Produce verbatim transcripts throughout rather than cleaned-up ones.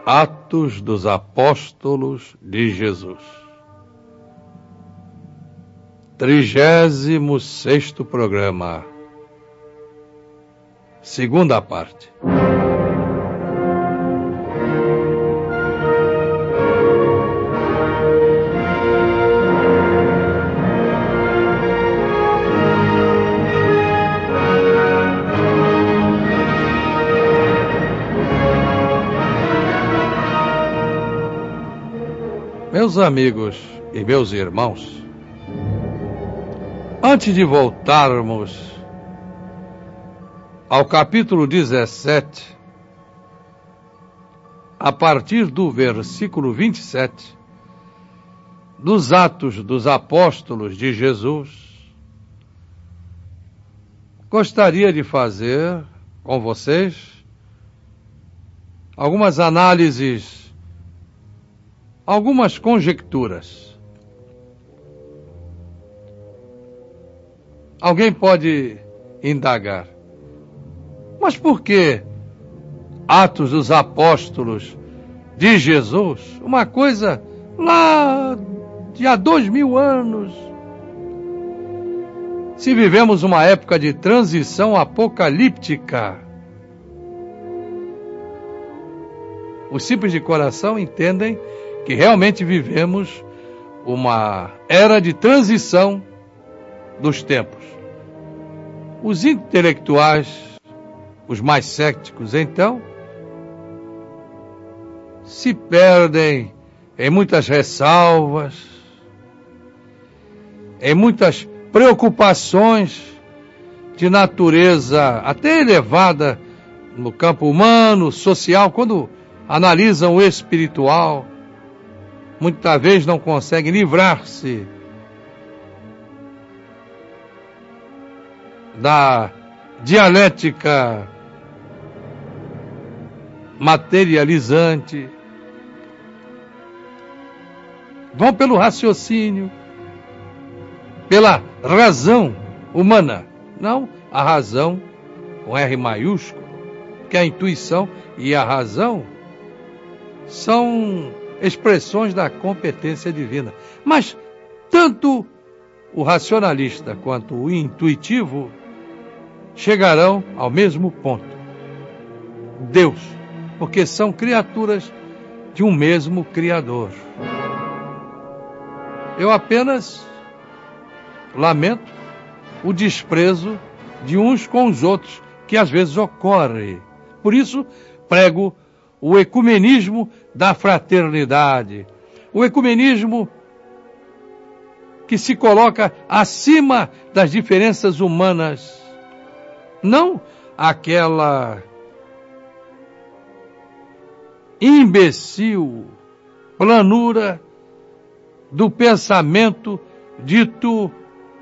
Atos dos Apóstolos de Jesus. Trigésimo sexto programa. Segunda parte. Meus amigos e meus irmãos, antes de voltarmos ao capítulo dezessete, a partir do versículo vinte e sete, dos Atos dos Apóstolos de Jesus, gostaria de fazer com vocês algumas análises, algumas conjecturas. Alguém pode indagar: mas por que Atos dos Apóstolos de Jesus? Uma coisa lá de há dois mil anos. Se vivemos uma época de transição apocalíptica, os simples de coração entendem que realmente vivemos uma era de transição dos tempos. Os intelectuais, os mais céticos, então, se perdem em muitas ressalvas, em muitas preocupações de natureza até elevada no campo humano, social, quando analisam o espiritual. Muitas vezes não conseguem livrar-se da dialética materializante. Vão pelo raciocínio, pela razão humana, não a razão com R maiúsculo, porque a intuição e a razão são expressões da competência divina. Mas tanto o racionalista quanto o intuitivo chegarão ao mesmo ponto: Deus, porque são criaturas de um mesmo Criador. Eu apenas lamento o desprezo de uns com os outros, que às vezes ocorre. Por isso, prego o ecumenismo da fraternidade, o ecumenismo que se coloca acima das diferenças humanas, não aquela imbecil planura do pensamento dito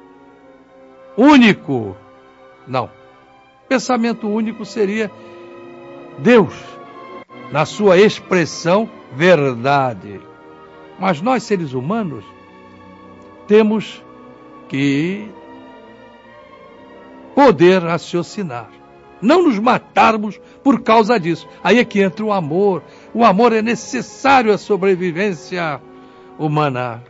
único. Não. Pensamento único seria Deus, na sua expressão verdade. Mas nós, seres humanos, temos que poder raciocinar. Não nos matarmos por causa disso. Aí é que entra o amor. O amor é necessário à sobrevivência humana.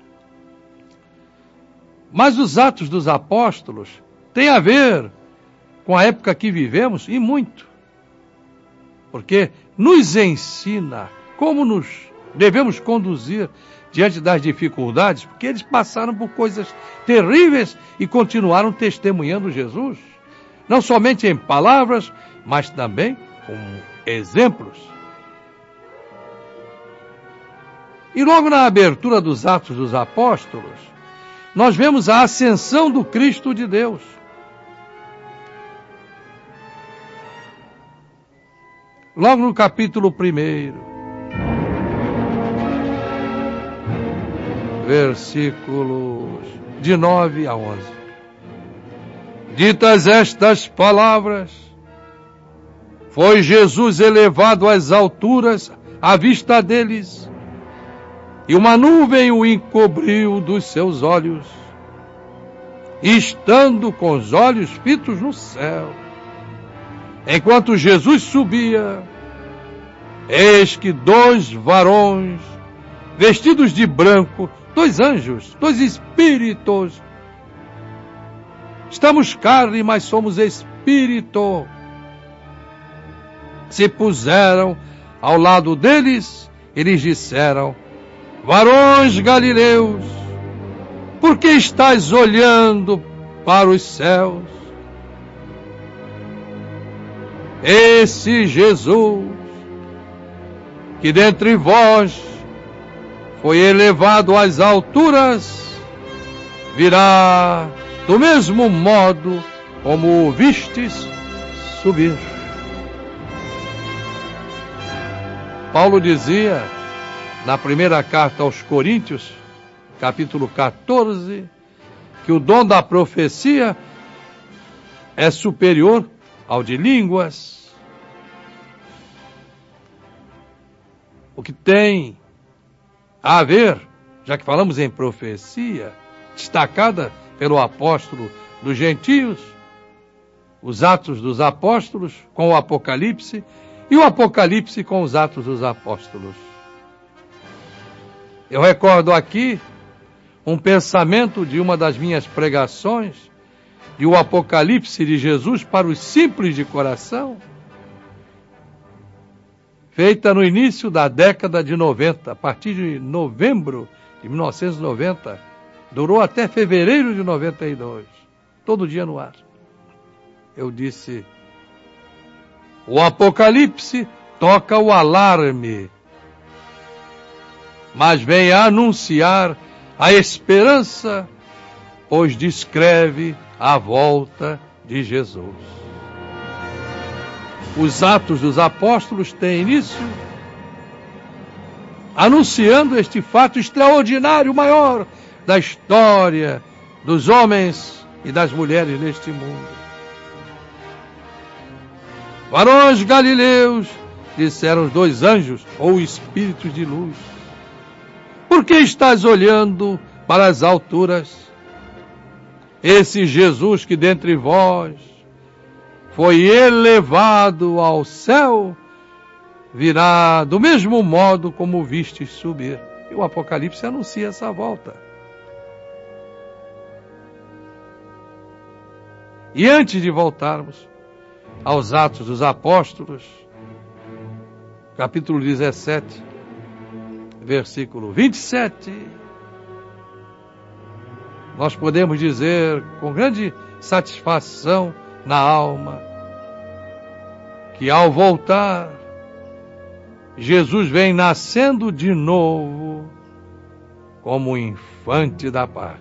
Mas os Atos dos Apóstolos têm a ver com a época que vivemos, e muito. Porque nos ensina como nos devemos conduzir diante das dificuldades, porque eles passaram por coisas terríveis e continuaram testemunhando Jesus, não somente em palavras, mas também com exemplos. E logo na abertura dos Atos dos Apóstolos, nós vemos a ascensão do Cristo de Deus. Logo no capítulo primeiro, versículos de nove a onze. Ditas estas palavras, foi Jesus elevado às alturas à vista deles, e uma nuvem o encobriu dos seus olhos. E estando com os olhos fitos no céu, enquanto Jesus subia, eis que dois varões, vestidos de branco, dois anjos, dois espíritos, estamos carne, mas somos espírito, se puseram ao lado deles e lhes disseram: varões galileus, por que estáis olhando para os céus? Esse Jesus, que dentre vós foi elevado às alturas, virá do mesmo modo como o vistes subir. Paulo dizia na primeira carta aos Coríntios, capítulo quatorze, que o dom da profecia é superior ao de línguas. O que tem a ver, já que falamos em profecia, destacada pelo apóstolo dos gentios, os Atos dos Apóstolos com o Apocalipse e o Apocalipse com os Atos dos Apóstolos. Eu recordo aqui um pensamento de uma das minhas pregações, de o Apocalipse de Jesus para os simples de coração, feita no início da década de noventa, a partir de novembro de mil novecentos e noventa, durou até fevereiro de noventa e dois, todo dia no ar. Eu disse: o Apocalipse toca o alarme, mas vem a anunciar a esperança, pois descreve a volta de Jesus. Os Atos dos Apóstolos têm início anunciando este fato extraordinário, maior da história dos homens e das mulheres neste mundo. Varões galileus, disseram os dois anjos, ou espíritos de luz, por que estás olhando para as alturas? Esse Jesus que dentre vós foi elevado ao céu, virá do mesmo modo como vistes subir. E o Apocalipse anuncia essa volta. E antes de voltarmos aos Atos dos Apóstolos, capítulo dezessete, versículo vinte e sete, nós podemos dizer com grande satisfação na alma que ao voltar, Jesus vem nascendo de novo como infante da paz.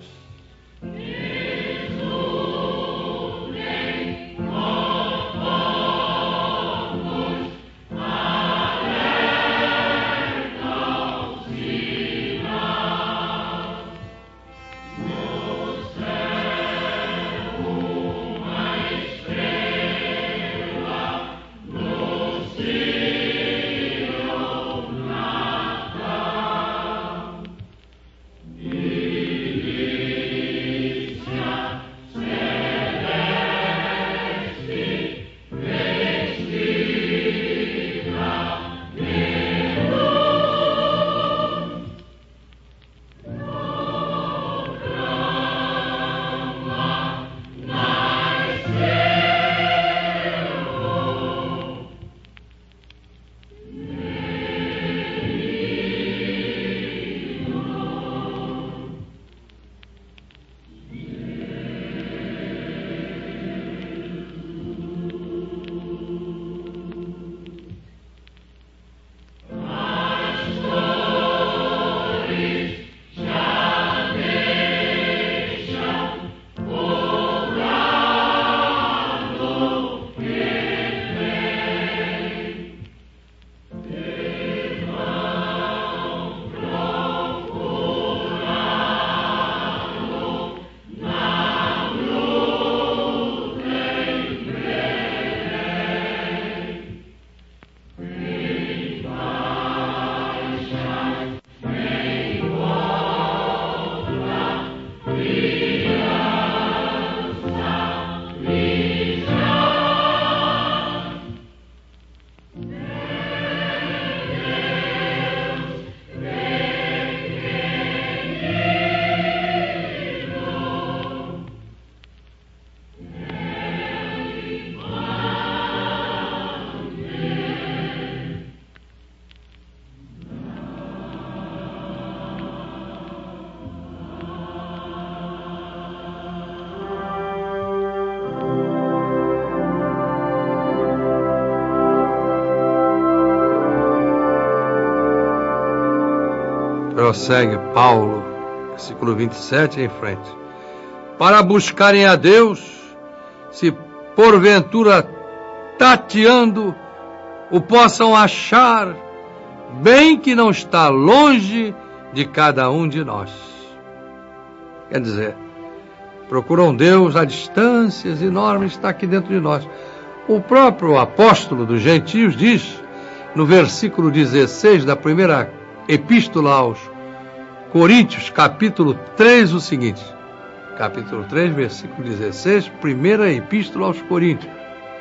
prossegue Paulo, versículo vinte e sete em frente. Para buscarem a Deus, se porventura tateando o possam achar, bem que não está longe de cada um de nós. Quer dizer, procuram Deus a distâncias enormes, está aqui dentro de nós. O próprio apóstolo dos gentios diz, no versículo dezesseis da primeira epístola aos Coríntios, capítulo três, o seguinte. Capítulo três, versículo dezesseis, primeira epístola aos Coríntios.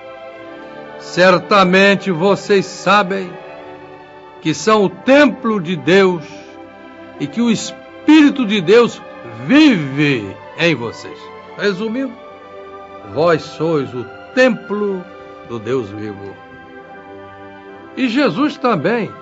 Certamente vocês sabem que são o templo de Deus e que o Espírito de Deus vive em vocês. Resumindo, vós sois o templo do Deus vivo. E Jesus também,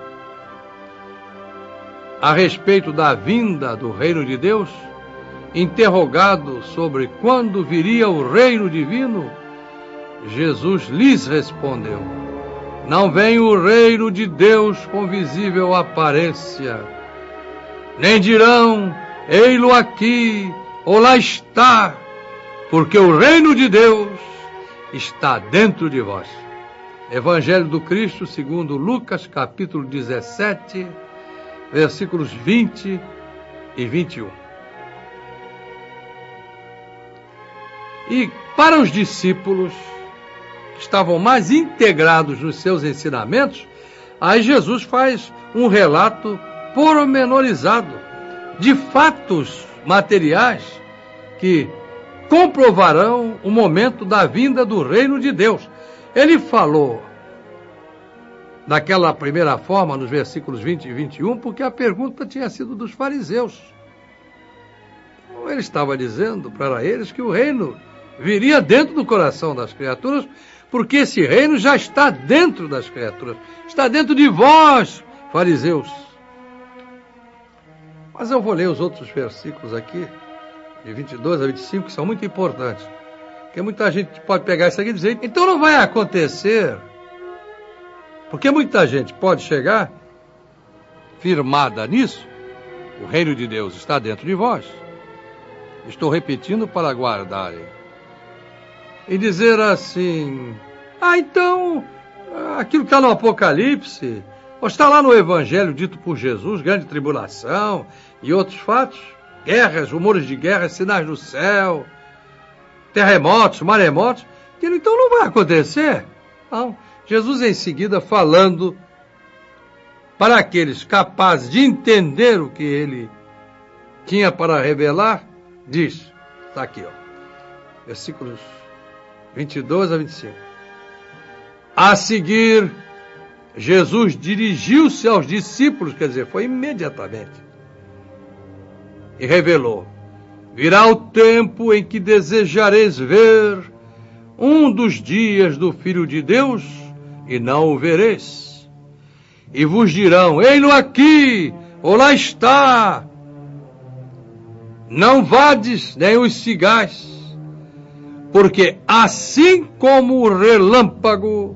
a respeito da vinda do reino de Deus, interrogado sobre quando viria o reino divino, Jesus lhes respondeu: não vem o reino de Deus com visível aparência, nem dirão, ei-lo aqui, ou lá está, porque o reino de Deus está dentro de vós. Evangelho do Cristo segundo Lucas, capítulo dezessete, versículos vinte e vinte e um. E para os discípulos que estavam mais integrados nos seus ensinamentos, aí Jesus faz um relato pormenorizado de fatos materiais que comprovarão o momento da vinda do reino de Deus. Ele falou daquela primeira forma nos versículos vinte e vinte e um, porque a pergunta tinha sido dos fariseus. Ele estava dizendo para eles que o reino viria dentro do coração das criaturas, porque esse reino já está dentro das criaturas, está dentro de vós, fariseus. Mas eu vou ler os outros versículos aqui, de vinte e dois a vinte e cinco, que são muito importantes. Porque muita gente pode pegar isso aqui e dizer, então não vai acontecer. Porque muita gente pode chegar firmada nisso, o reino de Deus está dentro de vós. Estou repetindo para guardarem. E dizer assim, ah, então, aquilo que está no Apocalipse, ou está lá no Evangelho dito por Jesus, grande tribulação e outros fatos, guerras, rumores de guerra, sinais no céu, terremotos, maremotos, então não vai acontecer. Não. Jesus em seguida falando para aqueles capazes de entender o que ele tinha para revelar, diz, está aqui, ó, versículos vinte e dois a vinte e cinco. A seguir, Jesus dirigiu-se aos discípulos, quer dizer, foi imediatamente, e revelou, virá o tempo em que desejareis ver um dos dias do Filho de Deus, e não o vereis. E vos dirão, ei-lo aqui, ou lá está. Não vades, nem os sigais, porque assim como o relâmpago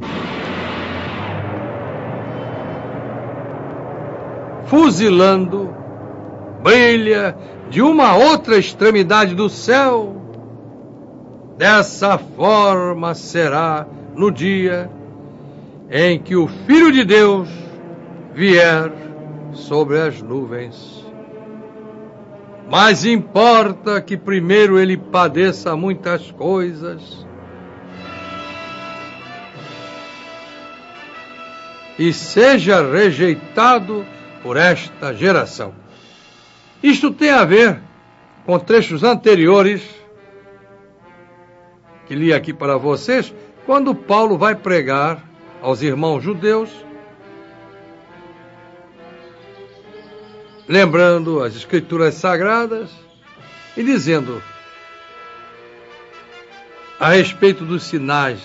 fuzilando brilha de uma outra extremidade do céu, dessa forma será no dia em que o Filho de Deus vier sobre as nuvens. Mas importa que primeiro ele padeça muitas coisas e seja rejeitado por esta geração. Isto tem a ver com trechos anteriores que li aqui para vocês, quando Paulo vai pregar aos irmãos judeus, lembrando as escrituras sagradas e dizendo a respeito dos sinais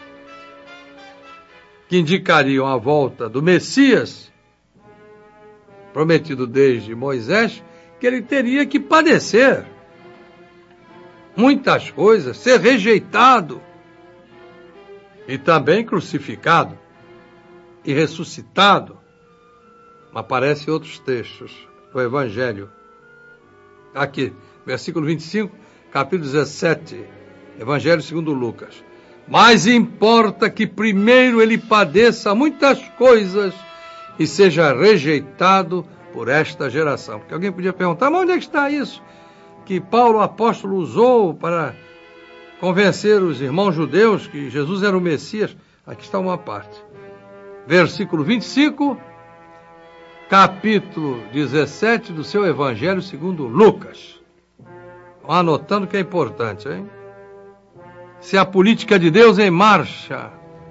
que indicariam a volta do Messias, prometido desde Moisés, que ele teria que padecer muitas coisas, ser rejeitado e também crucificado e ressuscitado. Aparecem outros textos o Evangelho. Aqui, versículo vinte e cinco, capítulo dezessete, Evangelho segundo Lucas. Mas importa que primeiro ele padeça muitas coisas e seja rejeitado por esta geração. Porque alguém podia perguntar, mas onde é que está isso que Paulo, apóstolo, usou para convencer os irmãos judeus que Jesus era o Messias? Aqui está uma parte. Versículo vinte e cinco, capítulo dezessete do seu Evangelho segundo Lucas. Vão anotando que é importante, hein? Se a política de Deus em marcha.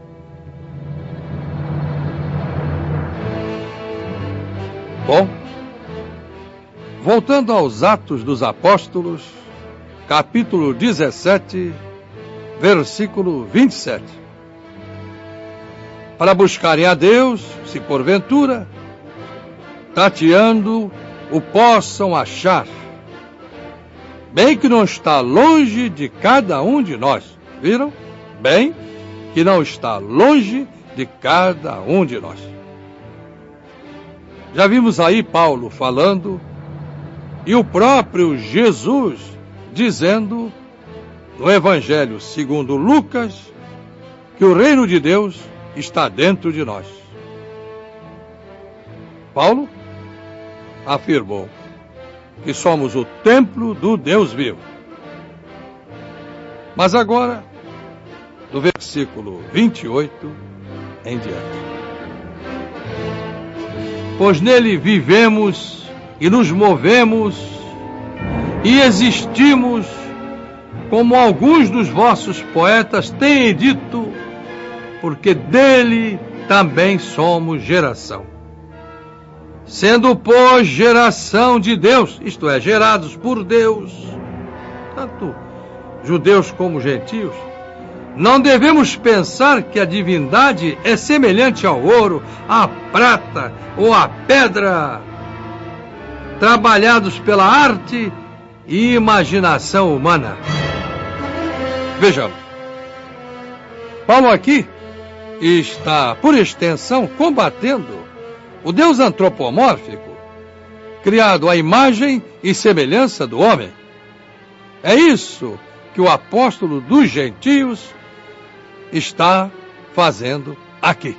Bom, voltando aos Atos dos Apóstolos, capítulo dezessete, versículo vinte e sete. Para buscarem a Deus, se porventura, tateando, o possam achar, bem que não está longe de cada um de nós. Viram? Bem que não está longe de cada um de nós. Já vimos aí Paulo falando e o próprio Jesus dizendo no Evangelho segundo Lucas que o reino de Deus está dentro de nós. Paulo afirmou que somos o templo do Deus vivo. Mas agora, do versículo vinte e oito em diante. Pois nele vivemos e nos movemos e existimos, como alguns dos vossos poetas têm dito, porque dele também somos geração. Sendo, pois, geração de Deus, isto é, gerados por Deus, tanto judeus como gentios, não devemos pensar que a divindade é semelhante ao ouro, à prata ou à pedra, trabalhados pela arte e imaginação humana. Vejamos. Paulo aqui está, por extensão, combatendo o Deus antropomórfico, criado à imagem e semelhança do homem. É isso que o apóstolo dos gentios está fazendo aqui.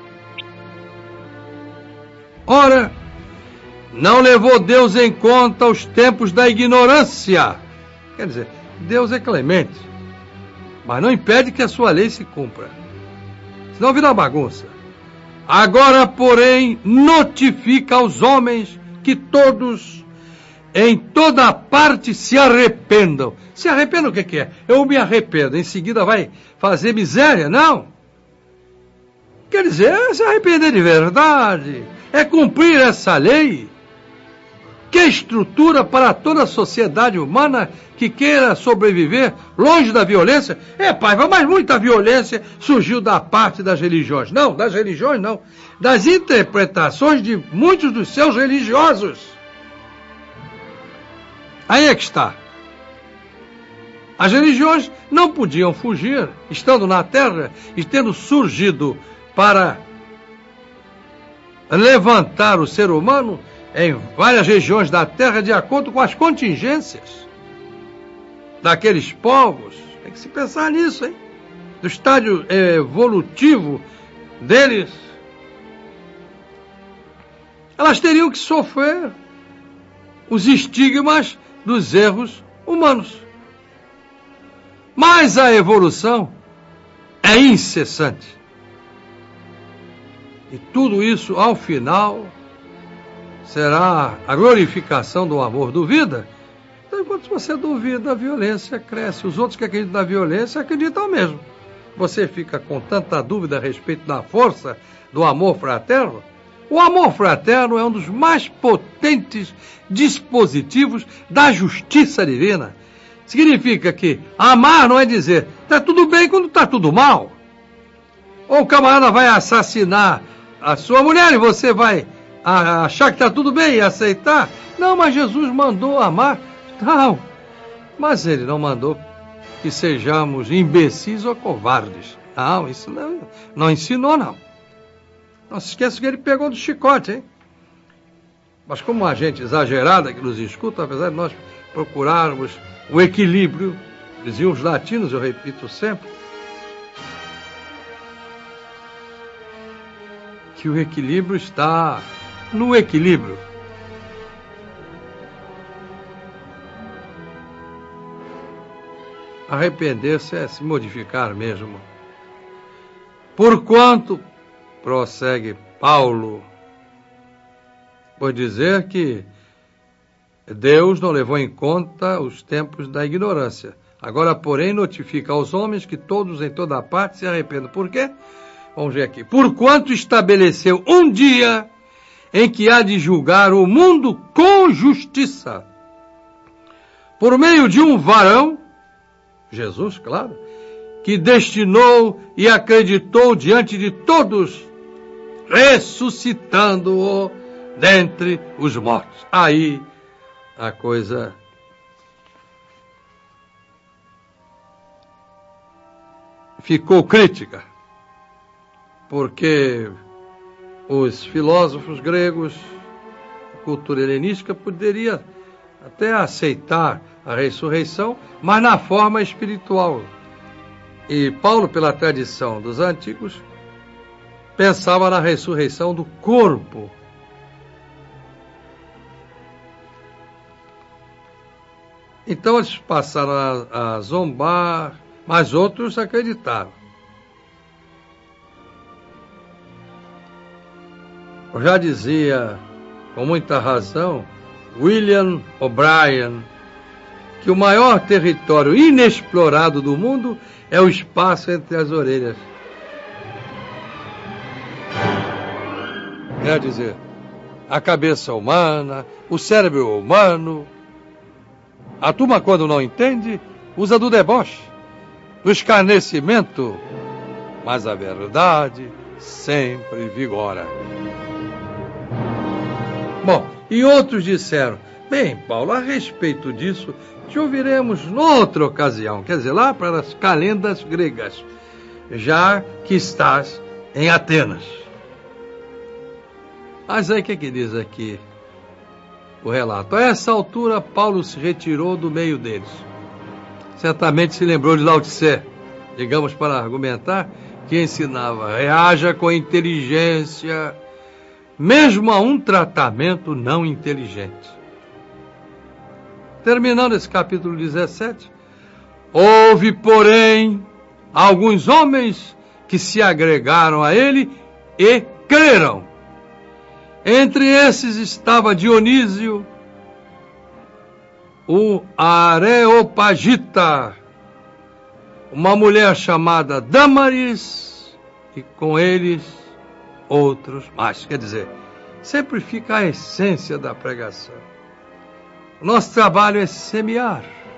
Ora, não levou Deus em conta os tempos da ignorância. Quer dizer, Deus é clemente, mas não impede que a sua lei se cumpra. Senão vira bagunça. Agora, porém, notifica aos homens que todos, em toda parte, se arrependam. Se arrependam o que, que é? Eu me arrependo, em seguida vai fazer miséria? Não. Quer dizer, é se arrepender de verdade, é cumprir essa lei, que é estrutura para toda a sociedade humana que queira sobreviver longe da violência. É, Paiva, mas muita violência surgiu da parte das religiões. Não, das religiões não. Das interpretações de muitos dos seus religiosos. Aí é que está. As religiões não podiam fugir, estando na terra e tendo surgido para levantar o ser humano em várias regiões da terra de acordo com as contingências daqueles povos. Tem que se pensar nisso, hein? Do estágio evolutivo deles. Elas teriam que sofrer os estigmas dos erros humanos. Mas a evolução é incessante. E tudo isso, ao final, será a glorificação do amor. Duvida? Então, enquanto você duvida, a violência cresce. Os outros que acreditam na violência acreditam mesmo. Você fica com tanta dúvida a respeito da força do amor fraterno? O amor fraterno é um dos mais potentes dispositivos da justiça divina. Significa que amar não é dizer está tudo bem quando está tudo mal. Ou o camarada vai assassinar a sua mulher e você vai achar que está tudo bem e aceitar. Não, mas Jesus mandou amar. Não, mas ele não mandou que sejamos imbecis ou covardes. Não, isso não, não ensinou, não. Não se esqueça que ele pegou do chicote, hein? Mas como uma gente exagerada que nos escuta, apesar de nós procurarmos o equilíbrio, diziam os latinos, eu repito sempre, que o equilíbrio está no equilíbrio. Arrepender-se é se modificar mesmo. Porquanto, prossegue Paulo, por dizer que Deus não levou em conta os tempos da ignorância. Agora, porém, notifica aos homens que todos em toda parte se arrependam. Por quê? Vamos ver aqui. Porquanto estabeleceu um dia em que há de julgar o mundo com justiça, por meio de um varão, Jesus, claro, que destinou e acreditou diante de todos, ressuscitando-o dentre os mortos. Aí a coisa ficou crítica, porque os filósofos gregos, a cultura helenística, poderia até aceitar a ressurreição, mas na forma espiritual. E Paulo, pela tradição dos antigos, pensava na ressurreição do corpo. Então eles passaram a, a zombar, mas outros acreditaram. Eu já dizia, com muita razão, William O'Brien, que o maior território inexplorado do mundo é o espaço entre as orelhas. Quer dizer, a cabeça humana, o cérebro humano. A turma, quando não entende, usa do deboche, do escarnecimento, mas a verdade sempre vigora. Bom, e outros disseram, bem, Paulo, a respeito disso, te ouviremos noutra ocasião, quer dizer, lá para as calendas gregas, já que estás em Atenas. Mas aí o que, que diz aqui o relato? A essa altura, Paulo se retirou do meio deles. Certamente se lembrou de Lao Tse, digamos, para argumentar, que ensinava, reaja com inteligência, mesmo a um tratamento não inteligente. Terminando esse capítulo dezessete, houve, porém, alguns homens que se agregaram a ele e creram. Entre esses estava Dionísio, o Areopagita, uma mulher chamada Dâmaris, e com eles outros mais. Quer dizer, sempre fica a essência da pregação. O nosso trabalho é semear.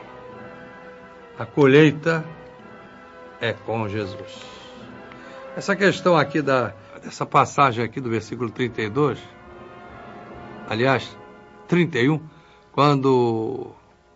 A colheita é com Jesus. Essa questão aqui da, dessa passagem aqui do versículo trinta e dois, aliás, trinta e um, quando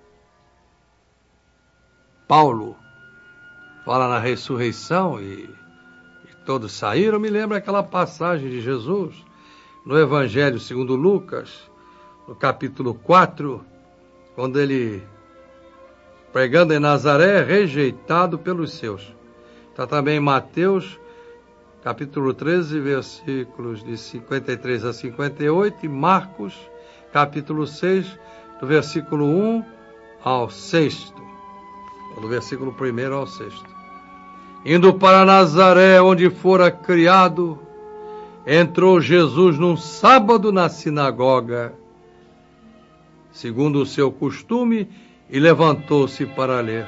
Paulo fala na ressurreição e, e todos saíram, me lembra aquela passagem de Jesus no Evangelho segundo Lucas, no capítulo quatro, quando ele, pregando em Nazaré, é rejeitado pelos seus. Está também em Mateus, capítulo treze, versículos de cinquenta e três a cinquenta e oito, e Marcos, capítulo seis, do versículo um ao sexto, do versículo primeiro ao sexto. Indo para Nazaré, onde fora criado, entrou Jesus num sábado na sinagoga, segundo o seu costume, e levantou-se para ler.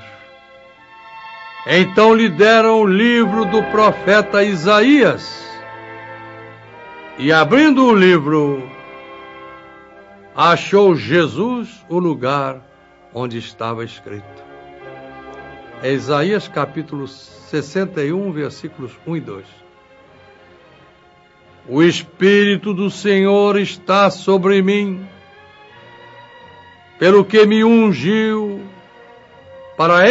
Então lhe deram o livro do profeta Isaías, e abrindo o livro, achou Jesus o lugar onde estava escrito. É Isaías capítulo sessenta e um, versículos um e dois. O Espírito do Senhor está sobre mim, pelo que me ungiu para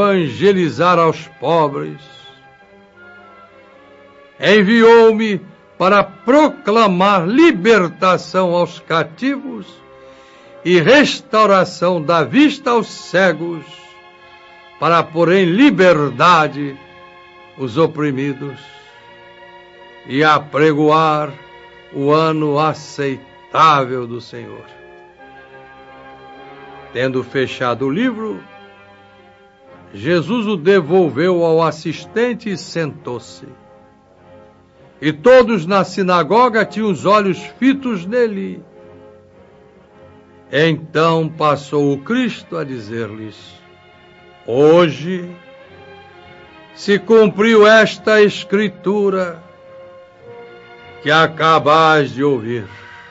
evangelizar aos pobres. Enviou-me para proclamar libertação aos cativos e restauração da vista aos cegos, para pôr em liberdade os oprimidos e apregoar o ano aceitável do Senhor. Tendo fechado o livro, Jesus o devolveu ao assistente e sentou-se. E todos na sinagoga tinham os olhos fitos nele. Então passou o Cristo a dizer-lhes: hoje se cumpriu esta escritura que acabais de ouvir.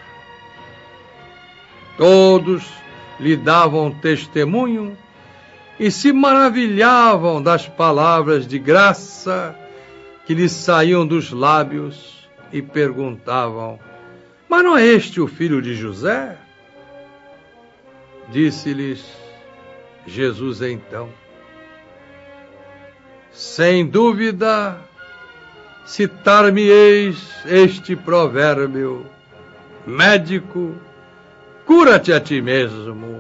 Todos lhe davam testemunho e se maravilhavam das palavras de graça que lhes saíam dos lábios e perguntavam: mas não é este o filho de José? Disse-lhes Jesus então: sem dúvida citar-me-eis este provérbio: médico, cura-te a ti mesmo.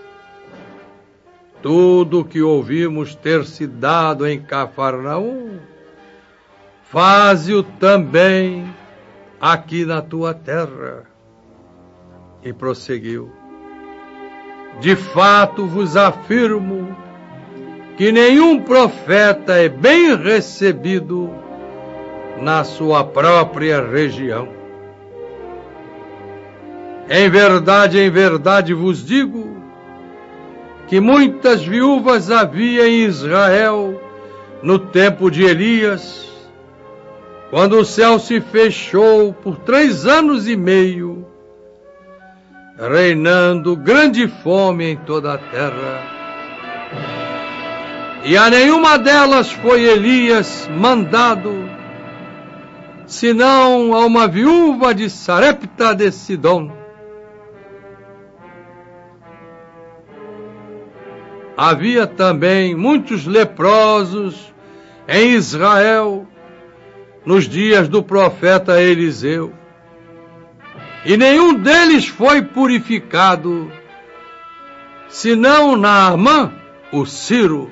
Tudo que ouvimos ter se dado em Cafarnaum, faze-o também aqui na tua terra. E prosseguiu: de fato vos afirmo que nenhum profeta é bem recebido na sua própria região. Em verdade, em verdade vos digo que muitas viúvas havia em Israel no tempo de Elias, quando o céu se fechou por três anos e meio, reinando grande fome em toda a terra. E a nenhuma delas foi Elias mandado, senão a uma viúva de Sarepta de Sidom. Havia também muitos leprosos em Israel nos dias do profeta Eliseu, e nenhum deles foi purificado, senão Naamã, o Ciro.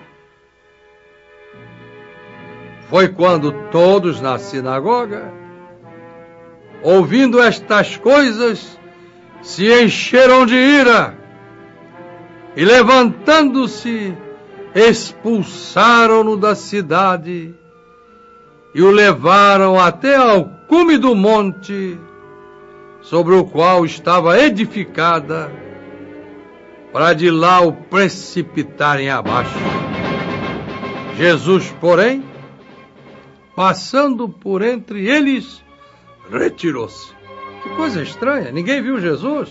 Foi quando todos na sinagoga, ouvindo estas coisas, se encheram de ira e, levantando-se, expulsaram-no da cidade e o levaram até ao cume do monte sobre o qual estava edificada, para de lá o precipitarem abaixo. Jesus, porém, passando por entre eles, retirou-se. Que coisa estranha, ninguém viu Jesus.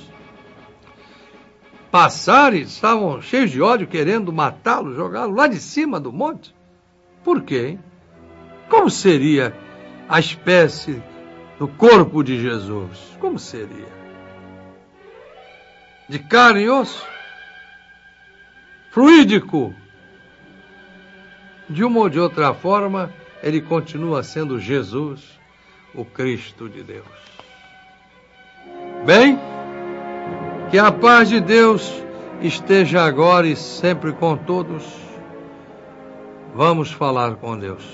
Passaram e estavam cheios de ódio, querendo matá-lo, jogá-lo lá de cima do monte. Por quê, hein? Como seria a espécie do corpo de Jesus? Como seria? De carne e osso? Fluídico? De uma ou de outra forma, ele continua sendo Jesus, o Cristo de Deus. Bem, que a paz de Deus esteja agora e sempre com todos. Vamos falar com Deus.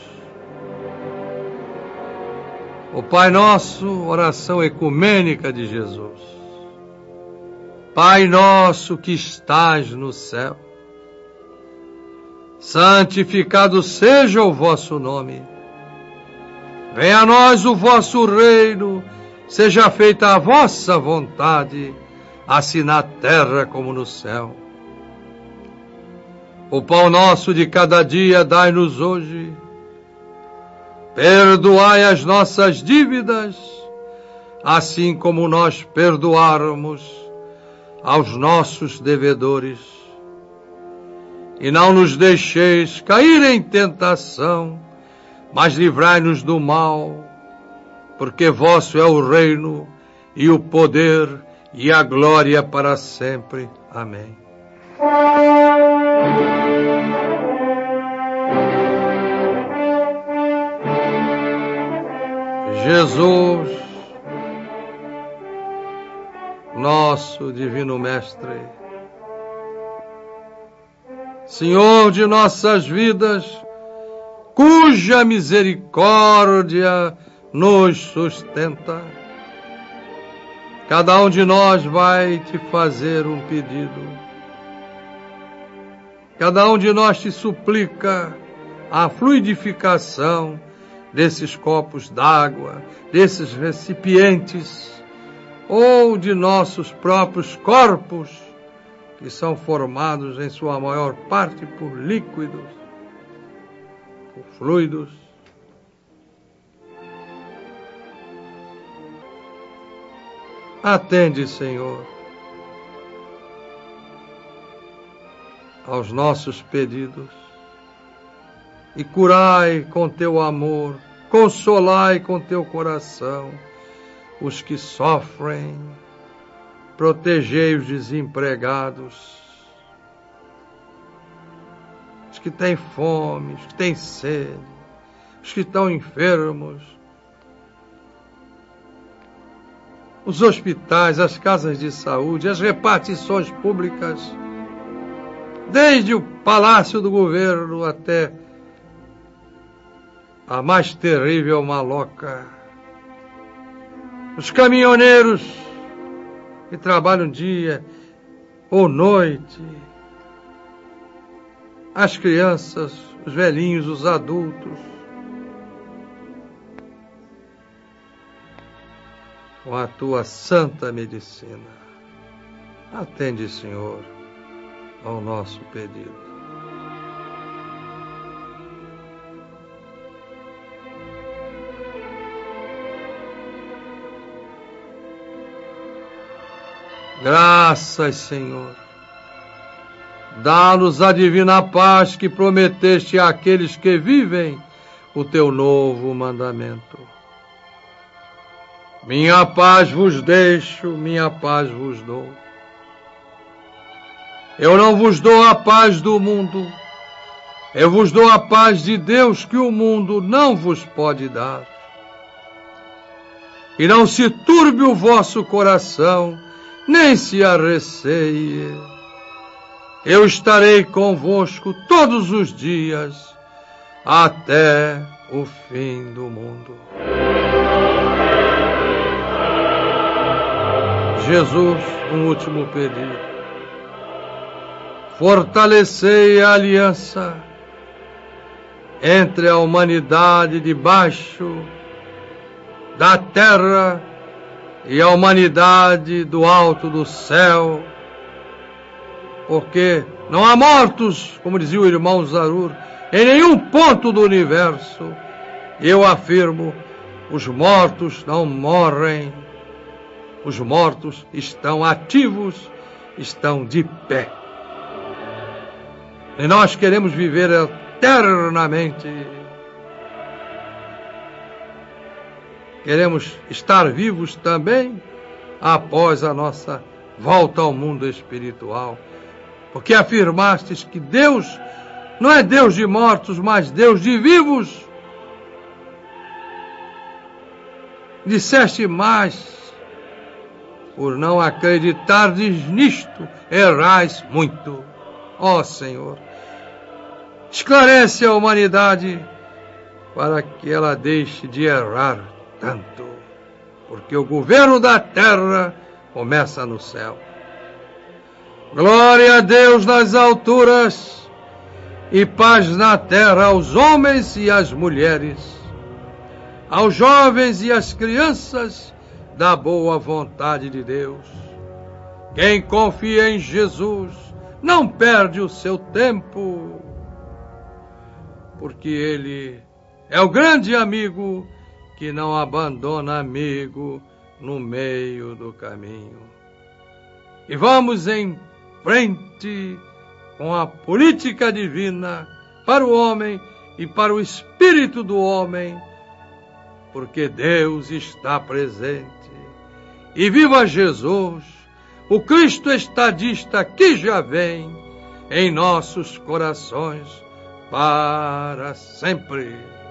O Pai Nosso, oração ecumênica de Jesus. Pai nosso que estás no céu, santificado seja o vosso nome. Venha a nós o vosso reino, seja feita a vossa vontade, assim na terra como no céu. O pão nosso de cada dia dai-nos hoje. Perdoai as nossas dívidas, assim como nós perdoáramos aos nossos devedores. E não nos deixeis cair em tentação, mas livrai-nos do mal, porque vosso é o reino e o poder e a glória para sempre. Amém. Jesus, nosso Divino Mestre, Senhor de nossas vidas, cuja misericórdia nos sustenta, cada um de nós vai te fazer um pedido. Cada um de nós te suplica a fluidificação desses copos d'água, desses recipientes, ou de nossos próprios corpos, que são formados em sua maior parte por líquidos, por fluidos. Atende, Senhor, aos nossos pedidos e curai com teu amor, consolai com teu coração os que sofrem, protegei os desempregados, os que têm fome, os que têm sede, os que estão enfermos, os hospitais, as casas de saúde, as repartições públicas, desde o palácio do governo até a mais terrível maloca. Os caminhoneiros que trabalham dia ou noite, as crianças, os velhinhos, os adultos, com a tua santa medicina. Atende, Senhor, ao nosso pedido. Graças, Senhor. Dá-nos a divina paz que prometeste àqueles que vivem o teu novo mandamento. Minha paz vos deixo, minha paz vos dou. Eu não vos dou a paz do mundo, eu vos dou a paz de Deus que o mundo não vos pode dar. E não se turbe o vosso coração, nem se arreceie. Eu estarei convosco todos os dias, até o fim do mundo. Jesus, um último pedido. Fortalecei a aliança entre a humanidade debaixo da terra e a humanidade do alto do céu, porque não há mortos, como dizia o irmão Zarur, em nenhum ponto do universo. Eu afirmo, os mortos não morrem, os mortos estão ativos, estão de pé. E nós queremos viver eternamente. Queremos estar vivos também após a nossa volta ao mundo espiritual. Porque afirmastes que Deus não é Deus de mortos, mas Deus de vivos. Disseste mais, por não acreditardes nisto, errais muito. Ó Senhor, esclarece a humanidade para que ela deixe de errar tanto, porque o governo da terra começa no céu. Glória a Deus nas alturas e paz na terra aos homens e às mulheres, aos jovens e às crianças da boa vontade de Deus. Quem confia em Jesus não perde o seu tempo, porque Ele é o grande amigo que não abandona amigo no meio do caminho. E vamos em frente com a política divina para o homem e para o espírito do homem, porque Deus está presente. E viva Jesus, o Cristo estadista que já vem em nossos corações para sempre.